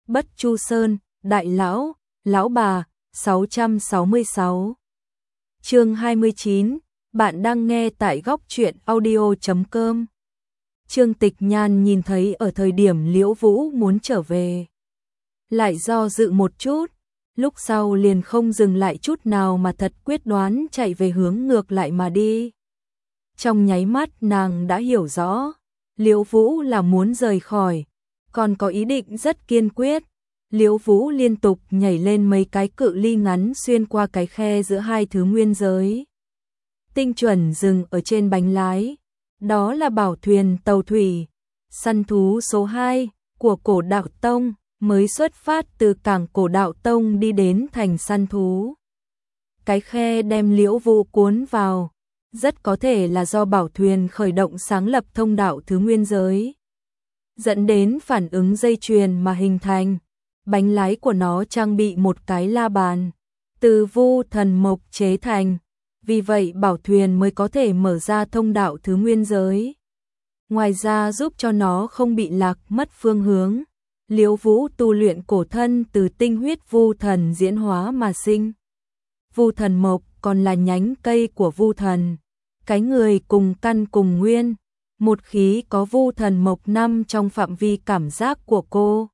Bất Chu Sơn, Đại Lão, Lão Bà, 666. Chương 29, bạn đang nghe tại góc truyện audio.com. Trương Tịch Nhan nhìn thấy ở thời điểm Liễu Vũ muốn trở về, lại do dự một chút, lúc sau liền không dừng lại chút nào mà thật quyết đoán chạy về hướng ngược lại mà đi. Trong nháy mắt nàng đã hiểu rõ, Liễu Vũ là muốn rời khỏi, còn có ý định rất kiên quyết. Liễu Vũ liên tục nhảy lên mấy cái cự ly ngắn xuyên qua cái khe giữa hai thứ nguyên giới. Tinh chuẩn dừng ở trên bánh lái, đó là bảo thuyền tàu thủy, săn thú số 2 của Cổ Đạo Tông, mới xuất phát từ cảng Cổ Đạo Tông đi đến thành săn thú. Cái khe đem Liễu Vũ cuốn vào, rất có thể là do bảo thuyền khởi động sáng lập thông đạo thứ nguyên giới, dẫn đến phản ứng dây chuyền mà hình thành. Bánh lái của nó trang bị một cái la bàn, từ vu thần mộc chế thành, vì vậy bảo thuyền mới có thể mở ra thông đạo thứ nguyên giới. Ngoài ra giúp cho nó không bị lạc mất phương hướng, Liễu Vũ tu luyện cổ thân từ tinh huyết vu thần diễn hóa mà sinh. Vu thần mộc còn là nhánh cây của vu thần, cái người cùng căn cùng nguyên, một khí có vu thần mộc 5 trong phạm vi cảm giác của cô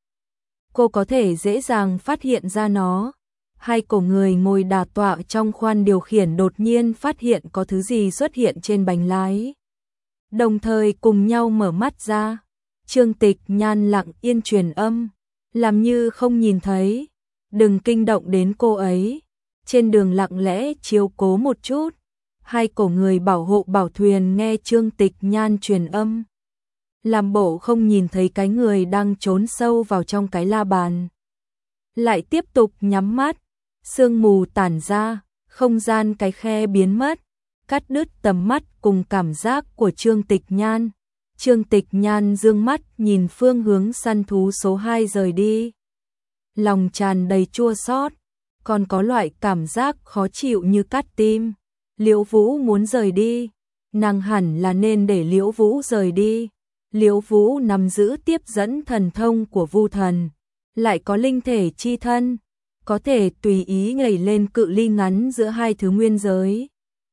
có thể dễ dàng phát hiện ra nó. Hai cổ người ngồi đà tọa trong khoang điều khiển đột nhiên phát hiện có thứ gì xuất hiện trên bánh lái, đồng thời cùng nhau mở mắt ra. Trương Tịch Nhan lặng yên truyền âm, làm như không nhìn thấy, đừng kinh động đến cô ấy, trên đường lặng lẽ chiếu cố một chút. Hai cổ người bảo hộ bảo thuyền nghe Trương Tịch Nhan truyền âm, làm bộ không nhìn thấy cái người đang trốn sâu vào trong cái la bàn, lại tiếp tục nhắm mắt. Sương mù tản ra, không gian cái khe biến mất, cắt đứt tầm mắt cùng cảm giác của Trương Tịch Nhan. Trương Tịch Nhan dương mắt nhìn phương hướng săn thú số 2 rời đi, lòng tràn đầy chua xót, còn có loại cảm giác khó chịu như cắt tim. Liễu Vũ muốn rời đi, nàng hẳn là nên để Liễu Vũ rời đi. Liễu Vũ nắm giữ tiếp dẫn thần thông của vu thần, lại có linh thể chi thân, có thể tùy ý nhảy lên cự ly ngắn giữa hai thứ nguyên giới.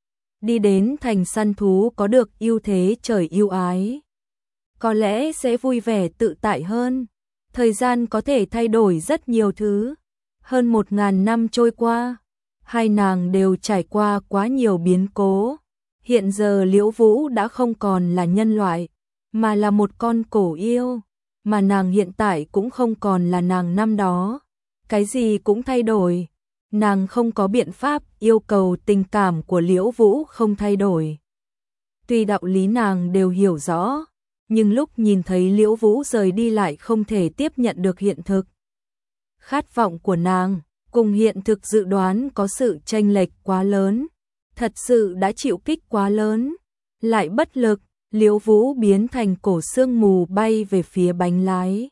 Đi đến thành săn thú có được ưu thế trời ưu ái, có lẽ sẽ vui vẻ tự tại hơn. Thời gian có thể thay đổi rất nhiều thứ. Hơn 1000 năm trôi qua, hai nàng đều trải qua quá nhiều biến cố. Hiện giờ Liễu Vũ đã không còn là nhân loại, mà là một con cổ yêu, mà nàng hiện tại cũng không còn là nàng năm đó. Cái gì cũng thay đổi, nàng không có biện pháp yêu cầu tình cảm của Liễu Vũ không thay đổi. Tuy đạo lý nàng đều hiểu rõ, nhưng lúc nhìn thấy Liễu Vũ rời đi lại không thể tiếp nhận được hiện thực. Khát vọng của nàng cùng hiện thực dự đoán có sự chênh lệch quá lớn, thật sự đã chịu kích quá lớn, lại bất lực. Liễu Vũ biến thành cổ sương mù bay về phía bánh lái.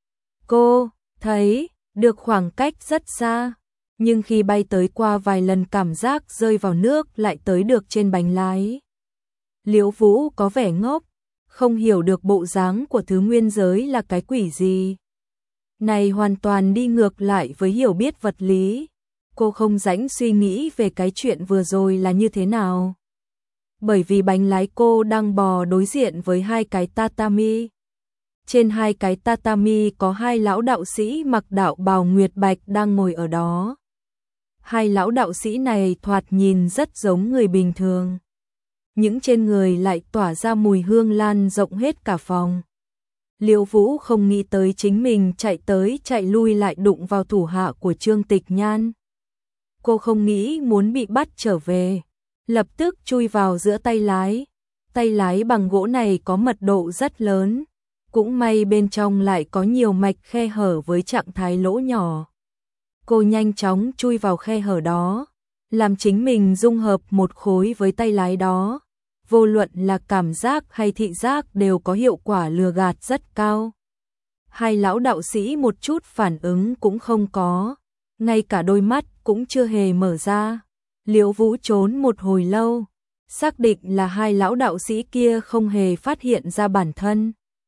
Cô thấy được khoảng cách rất xa, nhưng khi bay tới qua vài lần cảm giác rơi vào nước lại tới được trên bánh lái. Liễu Vũ có vẻ ngốc, không hiểu được bộ dáng của thứ nguyên giới là cái quỷ gì. Này hoàn toàn đi ngược lại với hiểu biết vật lý. Cô không rảnh suy nghĩ về cái chuyện vừa rồi là như thế nào, bởi vì bánh lái cô đang bò đối diện với hai cái tatami. Trên hai cái tatami có hai lão đạo sĩ mặc đạo bào nguyệt bạch đang ngồi ở đó. Hai lão đạo sĩ này thoạt nhìn rất giống người bình thường, những trên người lại tỏa ra mùi hương lan rộng hết cả phòng. Liễu Vũ không nghĩ tới chính mình chạy tới chạy lui lại đụng vào thủ hạ của Trương Tịch Nhan. Cô không nghĩ muốn bị bắt trở về, lập tức chui vào giữa tay lái. Tay lái bằng gỗ này có mật độ rất lớn, cũng may bên trong lại có nhiều mạch khe hở với trạng thái lỗ nhỏ. Cô nhanh chóng chui vào khe hở đó, làm chính mình dung hợp một khối với tay lái đó. Vô luận là cảm giác hay thị giác đều có hiệu quả lừa gạt rất cao. Hai lão đạo sĩ một chút phản ứng cũng không có, ngay cả đôi mắt cũng chưa hề mở ra. Liễu Vũ trốn một hồi lâu, xác định là hai lão đạo sĩ kia không hề phát hiện ra bản thân.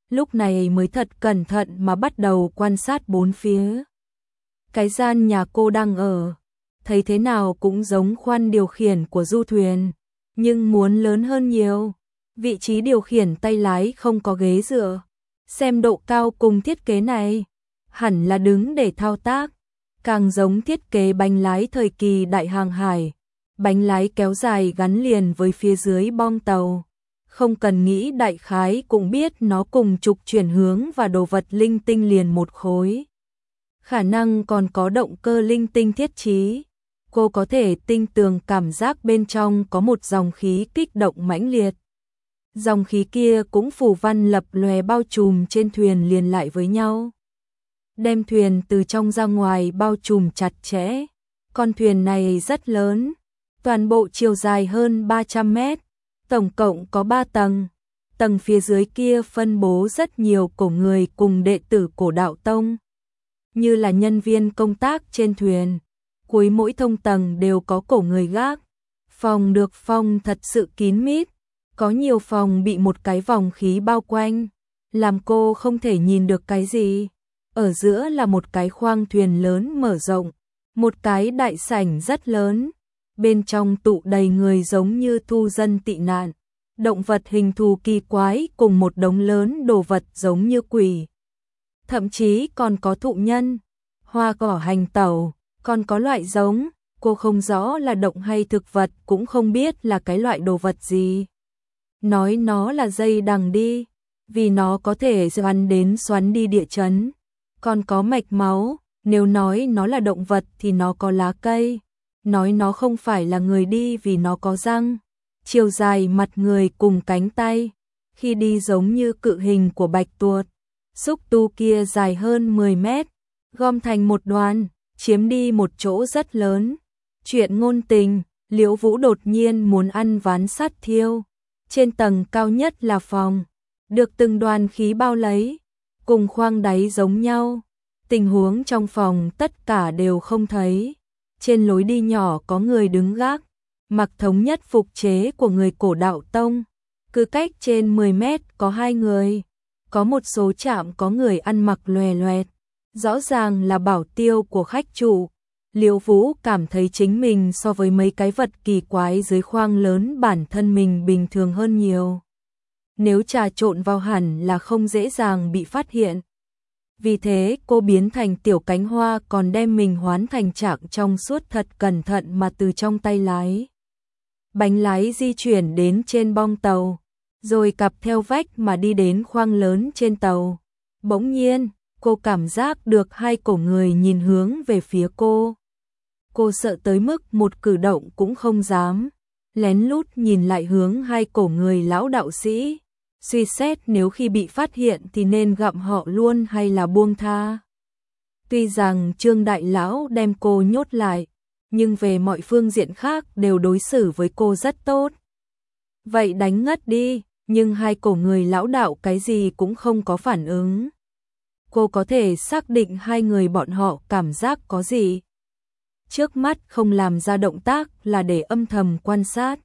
lúc này mới thật cẩn thận mà bắt đầu quan sát bốn phía. Cái gian nhà cô đang ở, thấy thế nào cũng giống khoang điều khiển của du thuyền, nhưng muốn lớn hơn nhiều. Vị trí điều khiển tay lái không có ghế dựa. Xem độ cao cùng thiết kế này, hẳn là đứng để thao tác, càng giống thiết kế bánh lái thời kỳ đại hàng hải. Bánh lái kéo dài gắn liền với phía dưới bong tàu. Không cần nghĩ đại khái cũng biết nó cùng trục chuyển hướng và đồ vật linh tinh liền một khối. Khả năng còn có động cơ linh tinh thiết trí. Cô có thể tinh tường cảm giác bên trong có một dòng khí kích động mãnh liệt. Dòng khí kia cũng phủ văn lập lòe bao trùm trên thuyền liền lại với nhau, đem thuyền từ trong ra ngoài bao trùm chặt chẽ. Con thuyền này rất lớn, toàn bộ chiều dài hơn 300 mét, tổng cộng có 3 tầng. Tầng phía dưới kia phân bố rất nhiều cổ người cùng đệ tử cổ đạo tông, như là nhân viên công tác trên thuyền. Cuối mỗi thông tầng đều có cổ người gác. Phòng được phong thật sự kín mít, có nhiều phòng bị một cái vòng khí bao quanh, làm cô không thể nhìn được cái gì. Ở giữa là một cái khoang thuyền lớn mở rộng, một cái đại sảnh rất lớn, bên trong tụ đầy người giống như thu dân tị nạn, động vật hình thù kỳ quái cùng một đống lớn đồ vật giống như quỷ. Thậm chí còn có thụ nhân, hoa cỏ hành tẩu, còn có loại giống, cô không rõ là động hay thực vật, cũng không biết là cái loại đồ vật gì. Nói nó là dây đằng đi, vì nó có thể xoắn đến xoắn đi địa chấn. Còn có mạch máu, nếu nói nó là động vật thì nó có lá cây. Nói nó không phải là người đi vì nó có răng, chiều dài mặt người cùng cánh tay. Khi đi giống như cự hình của bạch tuộc. Xúc tu kia dài hơn 10 mét, gom thành một đoàn, chiếm đi một chỗ rất lớn. Chuyện ngôn tình, Liễu Vũ đột nhiên muốn ăn ván sắt thiêu. Trên tầng cao nhất là phòng, được từng đoàn khí bao lấy, cùng khoang đáy giống nhau. Tình huống trong phòng tất cả đều không thấy. Trên lối đi nhỏ có người đứng gác, mặc thống nhất phục chế của người cổ đạo tông. Cứ cách trên 10 mét có 2 người. Có một số trạm có người ăn mặc loè loẹt, rõ ràng là bảo tiêu của khách chủ. Liễu Vũ cảm thấy chính mình so với mấy cái vật kỳ quái dưới khoang lớn bản thân mình bình thường hơn nhiều. Nếu trà trộn vào hẳn là không dễ dàng bị phát hiện. Vì thế cô biến thành tiểu cánh hoa, còn đem mình hoán thành trạng trong suốt thật cẩn thận mà từ trong tay lái. Bánh lái di chuyển đến trên bong tàu, rồi cặp theo vách mà đi đến khoang lớn trên tàu. Bỗng nhiên, cô cảm giác được 2 cổ người nhìn hướng về phía cô. Cô sợ tới mức một cử động cũng không dám, lén lút nhìn lại hướng 2 cổ người lão đạo sĩ, suy xét nếu khi bị phát hiện thì nên gặm họ luôn hay là buông tha. Tuy rằng Trương đại lão đem cô nhốt lại, nhưng về mọi phương diện khác đều đối xử với cô rất tốt. Vậy đánh ngất đi, nhưng 2 cổ người lão đạo cái gì cũng không có phản ứng. Cô có thể xác định 2 người bọn họ cảm giác có gì. Trước mắt không làm ra động tác là để âm thầm quan sát.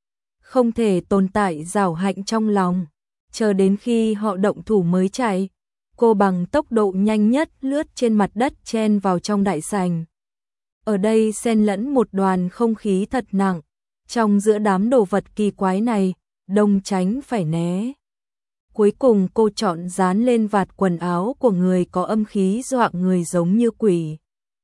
Không thể tồn tại giảo hạnh trong lòng, chờ đến khi họ động thủ mới chạy. Cô bằng tốc độ nhanh nhất lướt trên mặt đất chen vào trong đại sảnh. Ở đây xen lẫn một đoàn không khí thật nặng, trong giữa đám đồ vật kỳ quái này, đông tránh phải né. Cuối cùng cô chọn dán lên vạt quần áo của người có âm khí dọa người giống như quỷ.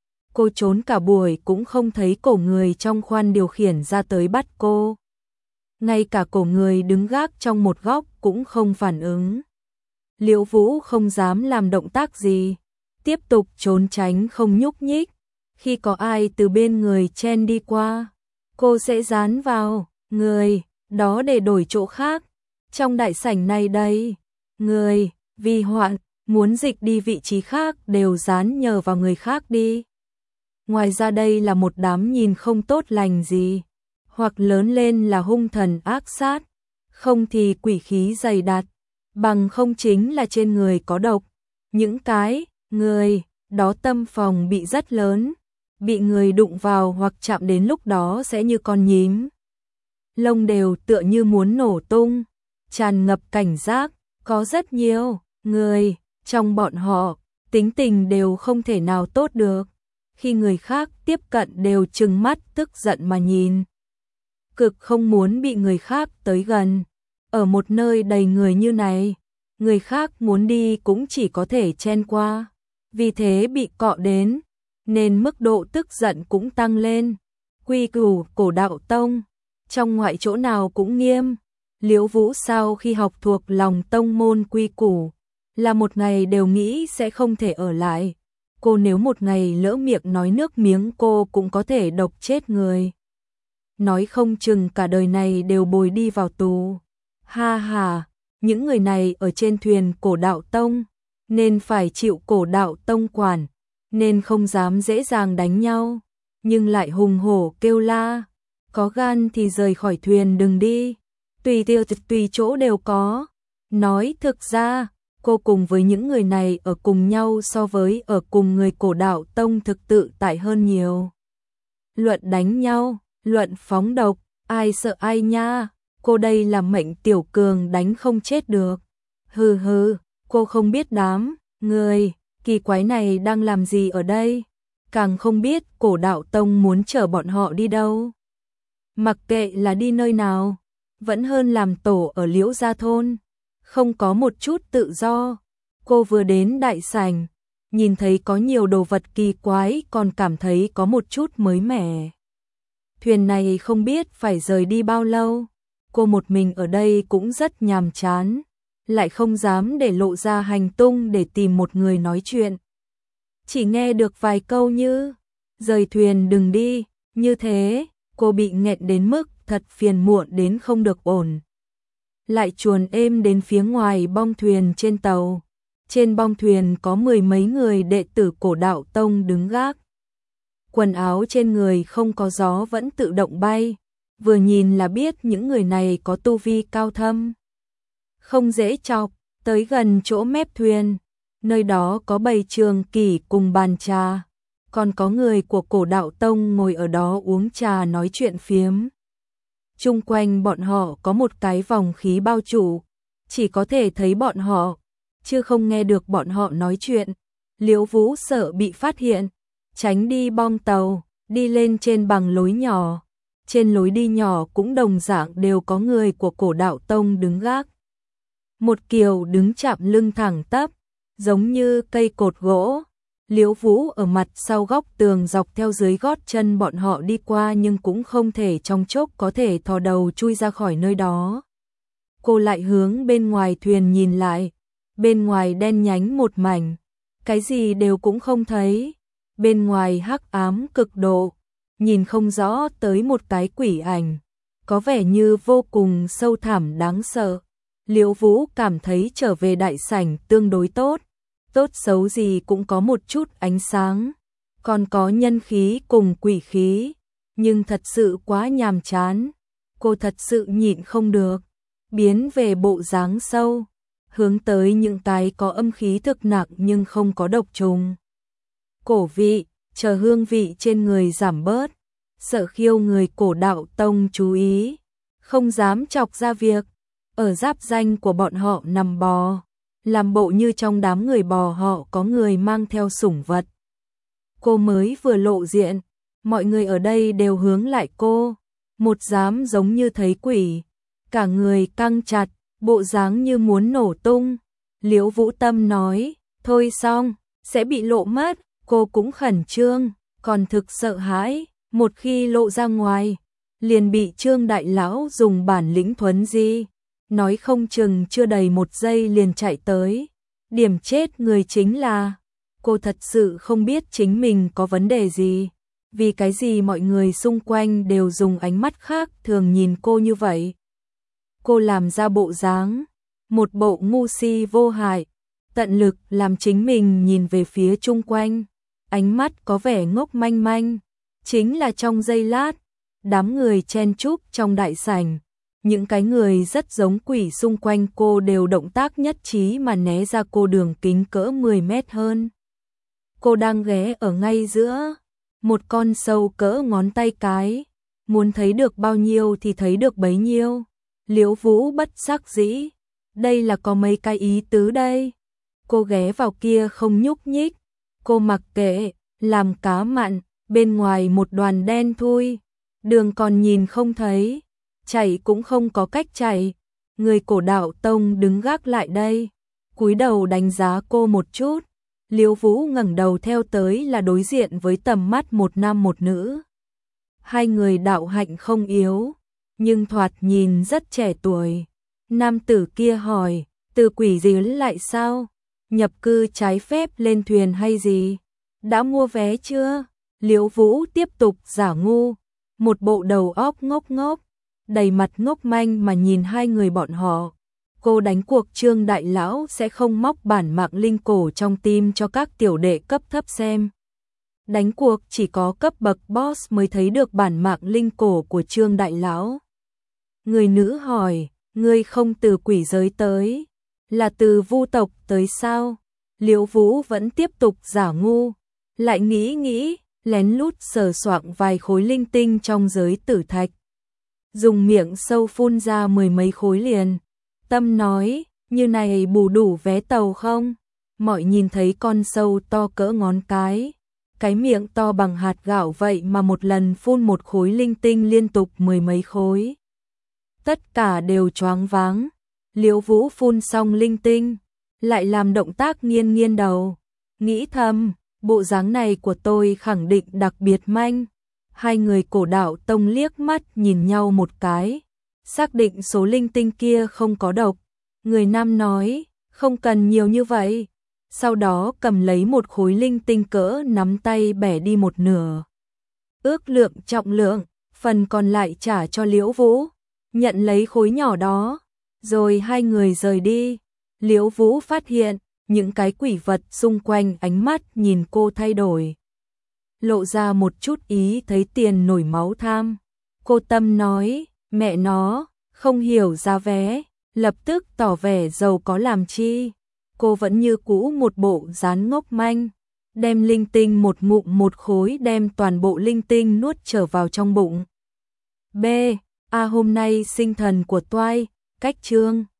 Cô trốn cả buổi cũng không thấy cổ người trong khoang điều khiển ra tới bắt cô. Ngay cả cổ người đứng gác trong một góc cũng không phản ứng. Liễu Vũ không dám làm động tác gì, tiếp tục trốn tránh không nhúc nhích. Khi có ai từ bên người chen đi qua, cô sẽ dán vào người đó để đổi chỗ khác. Trong đại sảnh này đây, người vì hoạn muốn dịch đi vị trí khác đều dán nhờ vào người khác đi. Ngoài ra đây là một đám nhìn không tốt lành gì, hoặc lớn lên là hung thần ác sát, không thì quỷ khí dày đặc, bằng không chính là trên người có độc. Những cái người đó tâm phòng bị rất lớn, bị người đụng vào hoặc chạm đến lúc đó sẽ như con nhím. Lông đều tựa như muốn nổ tung, tràn ngập cảnh giác, có rất nhiều người, trong bọn họ, tính tình đều không thể nào tốt được. Khi người khác tiếp cận đều trừng mắt tức giận mà nhìn. Cực không muốn bị người khác tới gần. Ở một nơi đầy người như này, người khác muốn đi cũng chỉ có thể chen qua. Vì thế bị cọ đến, nên mức độ tức giận cũng tăng lên. Quy củ Cổ Đạo Tông, trong ngoại chỗ nào cũng nghiêm. Liễu Vũ sau khi học thuộc lòng tông môn quy củ, là một ngày đều nghĩ sẽ không thể ở lại. Cô nếu một ngày lỡ miệng nói nước miếng cô cũng có thể độc chết người. Nói không chừng cả đời này đều bồi đi vào tù. Ha ha, những người này ở trên thuyền Cổ Đạo Tông, nên phải chịu Cổ Đạo Tông quản, nên không dám dễ dàng đánh nhau, nhưng lại hùng hổ kêu la. Có gan thì rời khỏi thuyền đừng đi, tùy chỗ đều có. Nói thực ra, cô cùng với những người này ở cùng nhau so với ở cùng người Cổ Đạo Tông thực tự tại hơn nhiều. Luận đánh nhau, luận phóng độc, ai sợ ai nha, cô đây là mệnh tiểu cường đánh không chết được. Hừ hừ, cô không biết đám người kỳ quái này đang làm gì ở đây, càng không biết Cổ Đạo Tông muốn chở bọn họ đi đâu. Mặc kệ là đi nơi nào, vẫn hơn làm tổ ở Liễu Gia thôn, không có một chút tự do. Cô vừa đến đại sảnh, nhìn thấy có nhiều đồ vật kỳ quái còn cảm thấy có một chút mới mẻ. Thuyền này không biết phải rời đi bao lâu, cô một mình ở đây cũng rất nhàm chán, lại không dám để lộ ra hành tung để tìm một người nói chuyện. Chỉ nghe được vài câu như, rời thuyền đừng đi, như thế, cô bị nghẹn đến mức thật phiền muộn đến không được ổn. Lại chuồn êm đến phía ngoài bong thuyền trên tàu. Trên bong thuyền có 10 mấy người đệ tử Cổ Đạo Tông đứng gác. Quần áo trên người không có gió vẫn tự động bay, vừa nhìn là biết những người này có tu vi cao thâm. Không dễ chọc, tới gần chỗ mép thuyền, nơi đó có bầy trường kỷ cùng bàn trà, còn có người của Cổ Đạo Tông ngồi ở đó uống trà nói chuyện phiếm. Chung quanh bọn họ có một cái vòng khí bao phủ, chỉ có thể thấy bọn họ, chứ không nghe được bọn họ nói chuyện. Liễu Vũ sợ bị phát hiện, tránh đi bong tàu, đi lên trên bằng lối nhỏ. Trên lối đi nhỏ cũng đồng dạng đều có người của Cổ Đạo Tông đứng gác. Một kiểu đứng chạm lưng thẳng tắp, giống như cây cột gỗ. Liễu Vũ ở mặt sau góc tường dọc theo dưới gót chân bọn họ đi qua nhưng cũng không thể trong chốc có thể thò đầu chui ra khỏi nơi đó. Cô lại hướng bên ngoài thuyền nhìn lại, bên ngoài đen nhánh một mảnh, cái gì đều cũng không thấy. Bên ngoài hắc ám cực độ, nhìn không rõ tới một cái quỷ ảnh, có vẻ như vô cùng sâu thẳm đáng sợ. Liễu Vũ cảm thấy trở về đại sảnh tương đối tốt. Tốt xấu gì cũng có một chút ánh sáng, còn có nhân khí cùng quỷ khí, nhưng thật sự quá nhàm chán. Cô thật sự nhịn không được, biến về bộ dáng sâu, hướng tới những cái có âm khí thực nặng nhưng không có độc trùng. Cổ vị, chờ hương vị trên người giảm bớt, sợ khiêu người Cổ Đạo Tông chú ý, không dám chọc ra việc. Ở giáp danh của bọn họ nằm bò, làm bộ như trong đám người bò họ có người mang theo sủng vật. Cô mới vừa lộ diện, mọi người ở đây đều hướng lại cô, một dám giống như thấy quỷ, cả người căng chặt, bộ dáng như muốn nổ tung. Liễu Vũ Tâm nói, thôi xong, sẽ bị lộ mất. Cô cũng khẩn trương, còn thực sợ hãi, một khi lộ ra ngoài, liền bị Trương Đại Lão dùng bản lĩnh thuấn di, nói không chừng chưa đầy một giây liền chạy tới. Điểm chết người chính là, cô thật sự không biết chính mình có vấn đề gì, vì cái gì mọi người xung quanh đều dùng ánh mắt khác thường nhìn cô như vậy. Cô làm ra bộ dáng, một bộ ngu si vô hại, tận lực làm chính mình nhìn về phía chung quanh. Ánh mắt có vẻ ngốc manh manh, chính là trong giây lát, đám người chen chúc trong đại sảnh, những cái người rất giống quỷ xung quanh cô đều động tác nhất trí mà né ra cô đường kính cỡ 10 mét hơn. Cô đang ghé ở ngay giữa, một con sâu cỡ ngón tay cái, muốn thấy được bao nhiêu thì thấy được bấy nhiêu. Liễu Vũ bất đắc dĩ, đây là có mấy cái ý tứ đây. cô ghé vào kia không nhúc nhích, cô mặc kệ, làm cá mặn, bên ngoài một đoàn đen thui, đường còn nhìn không thấy, chạy cũng không có cách chạy. Người cổ đạo tông đứng gác lại đây, cúi đầu đánh giá cô một chút. Liễu Vũ ngẩng đầu theo tới là đối diện với tầm mắt một nam một nữ. Hai người đạo hạnh không yếu, nhưng thoạt nhìn rất trẻ tuổi. Nam tử kia hỏi, từ quỷ gì lại sao? Nhập cư trái phép lên thuyền hay gì? Đã mua vé chưa? Liễu Vũ tiếp tục giả ngu, một bộ đầu óc ngốc ngốc, đầy mặt ngốc manh mà nhìn hai người bọn họ. Cô đánh cuộc Trương đại lão sẽ không móc bản mạng linh cổ trong tim cho các tiểu đệ cấp thấp xem. Đánh cuộc chỉ có cấp bậc boss mới thấy được bản mạng linh cổ của Trương đại lão. Người nữ hỏi, ngươi không từ quỷ giới tới, là từ vu tộc tới sao? Liễu Vũ vẫn tiếp tục giả ngu, lại nghĩ, lén lút sờ soạng vài khối linh tinh trong giới tử thạch. Dùng miệng sâu phun ra mười mấy khối liền. Tâm nói, như này bù đủ vé tàu không? Mọi nhìn thấy con sâu to cỡ ngón cái miệng to bằng hạt gạo vậy mà một lần phun một khối linh tinh liên tục mười mấy khối. Tất cả đều choáng váng. Liễu Vũ phun xong linh tinh, lại làm động tác nghiêng nghiêng đầu, nghĩ thầm, bộ dáng này của tôi khẳng định đặc biệt manh. Hai người cổ đạo tông liếc mắt nhìn nhau một cái, xác định số linh tinh kia không có độc. Người nam nói, không cần nhiều như vậy. Sau đó cầm lấy một khối linh tinh cỡ nắm tay bẻ đi một nửa. Ước lượng trọng lượng, phần còn lại trả cho Liễu Vũ, nhận lấy khối nhỏ đó, rồi hai người rời đi. Liễu Vũ phát hiện, những cái quỷ vật xung quanh ánh mắt nhìn cô thay đổi. Lộ ra một chút ý thấy tiền nổi máu tham. Cô Tâm nói, mẹ nó, không hiểu giá vé, lập tức tỏ vẻ giàu có làm chi. Cô vẫn như cũ một bộ dáng ngốc manh, đem linh tinh một ngụm một khối đem toàn bộ linh tinh nuốt trở vào trong bụng. B. Hôm nay sinh thần của Toai, cách Trương